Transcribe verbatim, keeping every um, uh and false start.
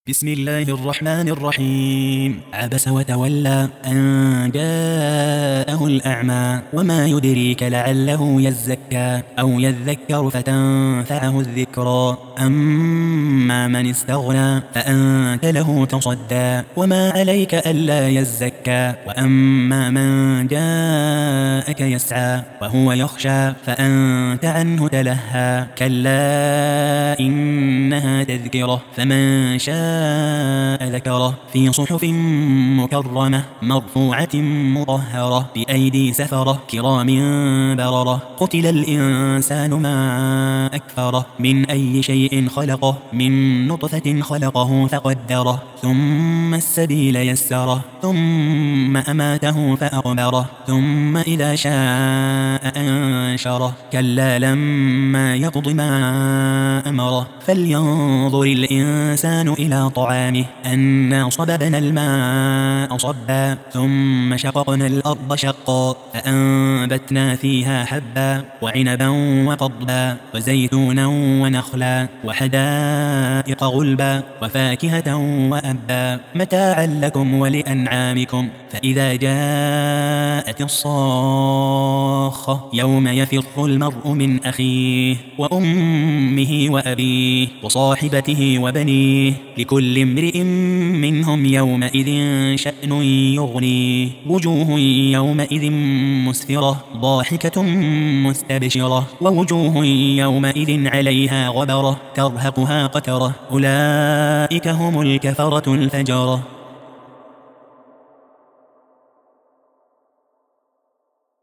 بسم الله الرحمن الرحيم. عبس وتولى أن جاءه الأعمى وما يدريك لعله يزكى أو يذكر فتنفعه الذكرى. أما من استغنى فأنت له تصدى وما عليك ألا يزكى. وأما من جاءك يسعى وهو يخشى فأنت عنه تلهى. كلا إنها تذكرة فمن شاء ذكره في صحف مكرمة مرفوعة مطهرة بأيدي سفرة كرام بررة. قتل الإنسان ما أكفره من أي شيء خلقه من نطفة خلقه فقدره ثم السبيل يسره ثم أماته فأقبره ثم إذا شاء أنشره. كلا لما يقض ما أمره فلينظر الإنسان إلى طعامه أنا صببنا الماء صبا ثم شققنا الأرض شقا فأنبتنا فيها حبا وعنبا وقضبا وزيتونا ونخلا وحدائق غلبا وفاكهة وأبا متاعا لكم ولأنعامكم. فإذا جاءت الصاخة يوم يفر المرء من أخيه وأمه وأبيه وصاحبته وبنيه لكل امرئ منهم يومئذ شأن يغنيه. وجوه يومئذ مسفرة ضاحكة مستبشرة ووجوه يومئذ عليها غبرة ترهقها قترة. أولئك هم الكفرة الفجرة.